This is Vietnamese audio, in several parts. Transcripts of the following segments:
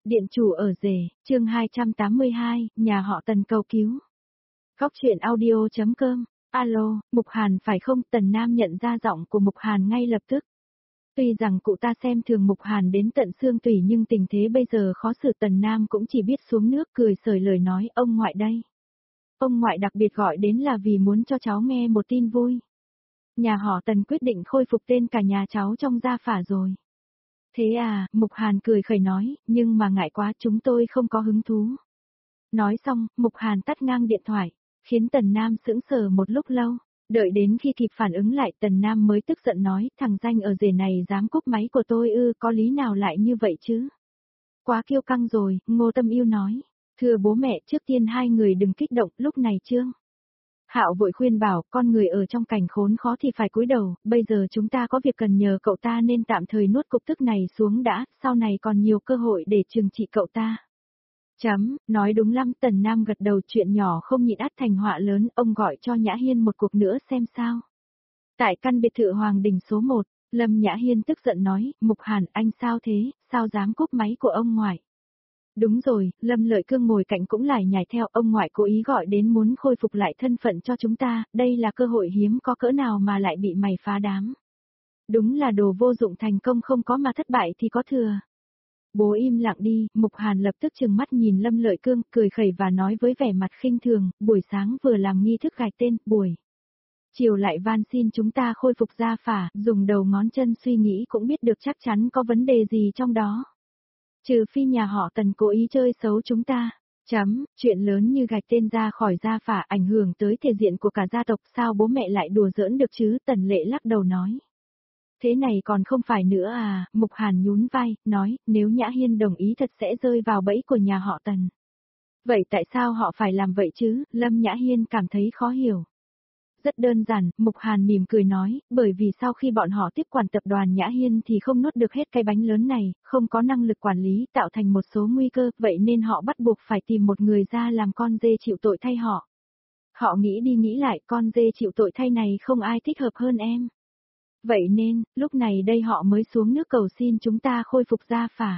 Điện chủ ở rể, chương 282, nhà họ Tần cầu cứu. Góc truyện audio.com, alo, Mục Hàn phải không? Tần Nam nhận ra giọng của Mục Hàn ngay lập tức. Tuy rằng cụ ta xem thường Mục Hàn đến tận xương tủy nhưng tình thế bây giờ khó xử, Tần Nam cũng chỉ biết xuống nước cười sởi lời nói, ông ngoại đây. Ông ngoại đặc biệt gọi đến là vì muốn cho cháu nghe một tin vui. Nhà họ Tần quyết định khôi phục tên cả nhà cháu trong gia phả rồi. Thế à, Mục Hàn cười khẩy nói, nhưng mà ngại quá, chúng tôi không có hứng thú. Nói xong, Mục Hàn tắt ngang điện thoại, khiến Tần Nam sững sờ một lúc lâu. Đợi đến khi kịp phản ứng lại, Tần Nam mới tức giận nói, thằng danh ở rể này dám cúp máy của tôi ư, có lý nào lại như vậy chứ? Quá kiêu căng rồi, Ngô Tâm Yêu nói. Thưa bố mẹ, trước tiên hai người đừng kích động, lúc này Trương Hạo vội khuyên bảo, con người ở trong cảnh khốn khó thì phải cúi đầu, bây giờ chúng ta có việc cần nhờ cậu ta nên tạm thời nuốt cục tức này xuống đã, sau này còn nhiều cơ hội để trừng trị cậu ta. Nói đúng lắm. Tần Nam gật đầu, chuyện nhỏ không nhịn ắt thành họa lớn, ông gọi cho Nhã Hiên một cuộc nữa xem sao. Tại căn biệt thự Hoàng Đình số 1, Lâm Nhã Hiên tức giận nói, Mục Hàn anh sao thế, sao dám cúp máy của ông ngoại? Đúng rồi, Lâm Lợi Cương ngồi cạnh cũng lải nhải theo, ông ngoại cố ý gọi đến muốn khôi phục lại thân phận cho chúng ta, đây là cơ hội hiếm có cỡ nào mà lại bị mày phá đám. Đúng là đồ vô dụng, thành công không có mà thất bại thì có thừa. Bố im lặng đi. Mục Hàn lập tức trừng mắt nhìn Lâm Lợi Cương, cười khẩy và nói với vẻ mặt khinh thường, buổi sáng vừa làm nghi thức gạch tên, buổi chiều lại van xin chúng ta khôi phục gia phả, dùng đầu ngón chân suy nghĩ cũng biết được chắc chắn có vấn đề gì trong đó. Trừ phi nhà họ Tần cố ý chơi xấu chúng ta. Chuyện lớn như gạch tên ra khỏi gia phả ảnh hưởng tới thể diện của cả gia tộc, sao bố mẹ lại đùa giỡn được chứ? Tần Lệ lắc đầu nói. Thế này còn không phải nữa à? Mục Hàn nhún vai, nói, nếu Nhã Hiên đồng ý thật sẽ rơi vào bẫy của nhà họ Tần. Vậy tại sao họ phải làm vậy chứ? Lâm Nhã Hiên cảm thấy khó hiểu. Rất đơn giản, Mục Hàn mỉm cười nói, bởi vì sau khi bọn họ tiếp quản tập đoàn Nhã Hiên thì không nuốt được hết cái bánh lớn này, không có năng lực quản lý, tạo thành một số nguy cơ, vậy nên họ bắt buộc phải tìm một người ra làm con dê chịu tội thay họ. Họ nghĩ đi nghĩ lại, con dê chịu tội thay này không ai thích hợp hơn em. Vậy nên, lúc này đây họ mới xuống nước cầu xin chúng ta khôi phục gia phả.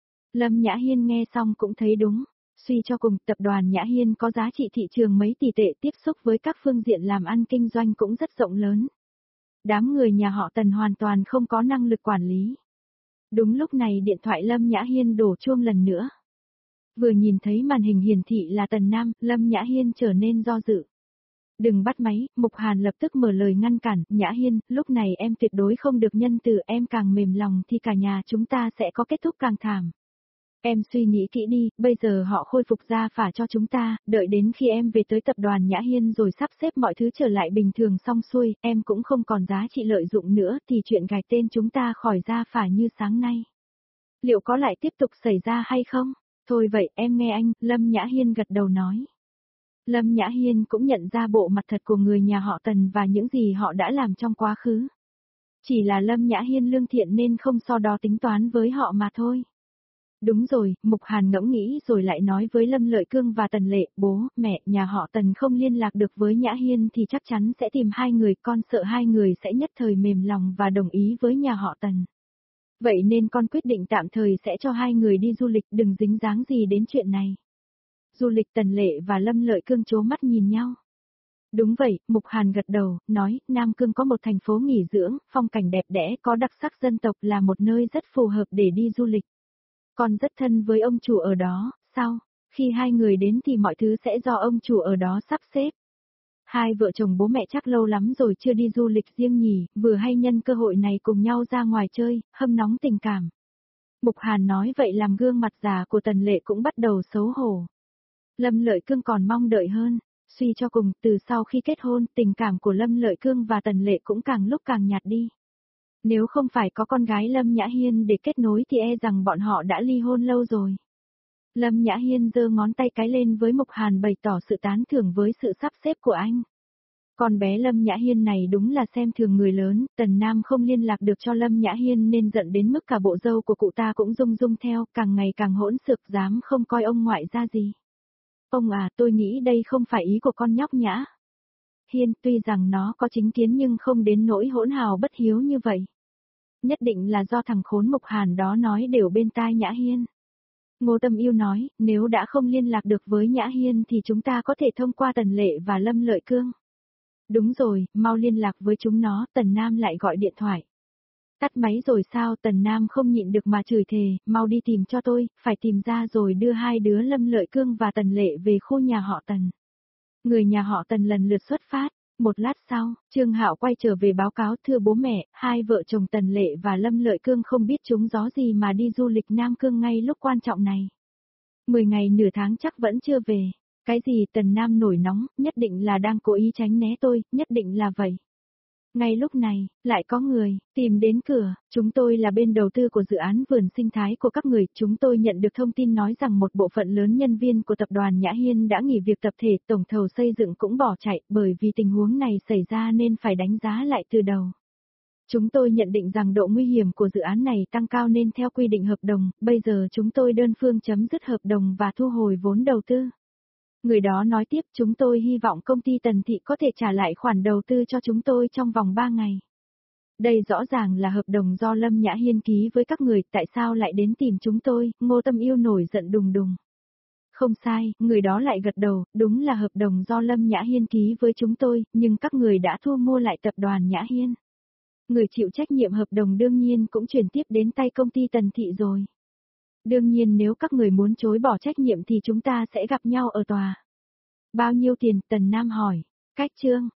Lâm Nhã Hiên nghe xong cũng thấy đúng. Suy cho cùng, tập đoàn Nhã Hiên có giá trị thị trường mấy tỷ tệ, tiếp xúc với các phương diện làm ăn kinh doanh cũng rất rộng lớn. Đám người nhà họ Tần hoàn toàn không có năng lực quản lý. Đúng lúc này điện thoại Lâm Nhã Hiên đổ chuông lần nữa. Vừa nhìn thấy màn hình hiển thị là Tần Nam, Lâm Nhã Hiên trở nên do dự. Đừng bắt máy. Mục Hàn lập tức mở lời ngăn cản, Nhã Hiên, lúc này em tuyệt đối không được nhân từ, em càng mềm lòng thì cả nhà chúng ta sẽ có kết thúc càng thảm. Em suy nghĩ kỹ đi, bây giờ họ khôi phục gia phả cho chúng ta, đợi đến khi em về tới tập đoàn Nhã Hiên rồi sắp xếp mọi thứ trở lại bình thường xong xuôi, em cũng không còn giá trị lợi dụng nữa thì chuyện gạch tên chúng ta khỏi gia phả như sáng nay. Liệu có lại tiếp tục xảy ra hay không? Thôi vậy, em nghe anh. Lâm Nhã Hiên gật đầu nói. Lâm Nhã Hiên cũng nhận ra bộ mặt thật của người nhà họ Tần và những gì họ đã làm trong quá khứ. Chỉ là Lâm Nhã Hiên lương thiện nên không so đo tính toán với họ mà thôi. Đúng rồi. Mục Hàn ngẫm nghĩ rồi lại nói với Lâm Lợi Cương và Tần Lệ, bố, mẹ, nhà họ Tần không liên lạc được với Nhã Hiên thì chắc chắn sẽ tìm hai người, con sợ hai người sẽ nhất thời mềm lòng và đồng ý với nhà họ Tần. Vậy nên con quyết định tạm thời sẽ cho hai người đi du lịch, đừng dính dáng gì đến chuyện này. Du lịch. Tần Lệ và Lâm Lợi Cương trố mắt nhìn nhau. Đúng vậy. Mục Hàn gật đầu, nói, Nam Cương có một thành phố nghỉ dưỡng, phong cảnh đẹp đẽ, có đặc sắc dân tộc, là một nơi rất phù hợp để đi du lịch. Con rất thân với ông chủ ở đó, sao? Khi hai người đến thì mọi thứ sẽ do ông chủ ở đó sắp xếp. Hai vợ chồng bố mẹ chắc lâu lắm rồi chưa đi du lịch riêng nhỉ, vừa hay nhân cơ hội này cùng nhau ra ngoài chơi, hâm nóng tình cảm. Mục Hàn nói vậy làm gương mặt già của Tần Lệ cũng bắt đầu xấu hổ. Lâm Lợi Cương còn mong đợi hơn. Suy cho cùng, từ sau khi kết hôn, tình cảm của Lâm Lợi Cương và Tần Lệ cũng càng lúc càng nhạt đi. Nếu không phải có con gái Lâm Nhã Hiên để kết nối thì e rằng bọn họ đã ly hôn lâu rồi. Lâm Nhã Hiên giơ ngón tay cái lên với Mục Hàn bày tỏ sự tán thưởng với sự sắp xếp của anh. Con bé Lâm Nhã Hiên này đúng là xem thường người lớn. Tần Nam không liên lạc được cho Lâm Nhã Hiên nên giận đến mức cả bộ dâu của cụ ta cũng rung rung theo, càng ngày càng hỗn xược, dám không coi ông ngoại ra gì. Ông à, tôi nghĩ đây không phải ý của con nhóc Nhã Hiên, tuy rằng nó có chính kiến nhưng không đến nỗi hỗn hào bất hiếu như vậy. Nhất định là do thằng khốn Mục Hàn đó nói đều bên tai Nhã Hiên. Ngô Tâm Yêu nói, nếu đã không liên lạc được với Nhã Hiên thì chúng ta có thể thông qua Tần Lệ và Lâm Lợi Cương. Đúng rồi, mau liên lạc với chúng nó, Tần Nam lại gọi điện thoại. Tắt máy rồi sao? Tần Nam không nhịn được mà chửi thề, mau đi tìm cho tôi, phải tìm ra rồi đưa hai đứa Lâm Lợi Cương và Tần Lệ về khu nhà họ Tần. Người nhà họ Tần lần lượt xuất phát. Một lát sau, Trương Hạo quay trở về báo cáo thưa bố mẹ, hai vợ chồng Tần Lệ và Lâm Lợi Cương không biết trúng gió gì mà đi du lịch Nam Cương ngay lúc quan trọng này. 10 ngày nửa tháng chắc vẫn chưa về. Cái gì? Tần Nam nổi nóng, nhất định là đang cố ý tránh né tôi, nhất định là vậy. Ngay lúc này, lại có người tìm đến cửa, chúng tôi là bên đầu tư của dự án vườn sinh thái của các người, chúng tôi nhận được thông tin nói rằng một bộ phận lớn nhân viên của tập đoàn Nhã Hiên đã nghỉ việc tập thể, tổng thầu xây dựng cũng bỏ chạy, bởi vì tình huống này xảy ra nên phải đánh giá lại từ đầu. Chúng tôi nhận định rằng độ nguy hiểm của dự án này tăng cao nên theo quy định hợp đồng, bây giờ chúng tôi đơn phương chấm dứt hợp đồng và thu hồi vốn đầu tư. Người đó nói tiếp, chúng tôi hy vọng công ty Tần Thị có thể trả lại khoản đầu tư cho chúng tôi trong vòng 3 ngày. Đây rõ ràng là hợp đồng do Lâm Nhã Hiên ký với các người, tại sao lại đến tìm chúng tôi? Ngô Tâm Yêu nổi giận đùng đùng. Không sai, người đó lại gật đầu, đúng là hợp đồng do Lâm Nhã Hiên ký với chúng tôi, nhưng các người đã thu mua lại tập đoàn Nhã Hiên. Người chịu trách nhiệm hợp đồng đương nhiên cũng chuyển tiếp đến tay công ty Tần Thị rồi. Đương nhiên nếu các người muốn chối bỏ trách nhiệm thì chúng ta sẽ gặp nhau ở tòa. Bao nhiêu tiền? Tần Nam hỏi. Cách Trương,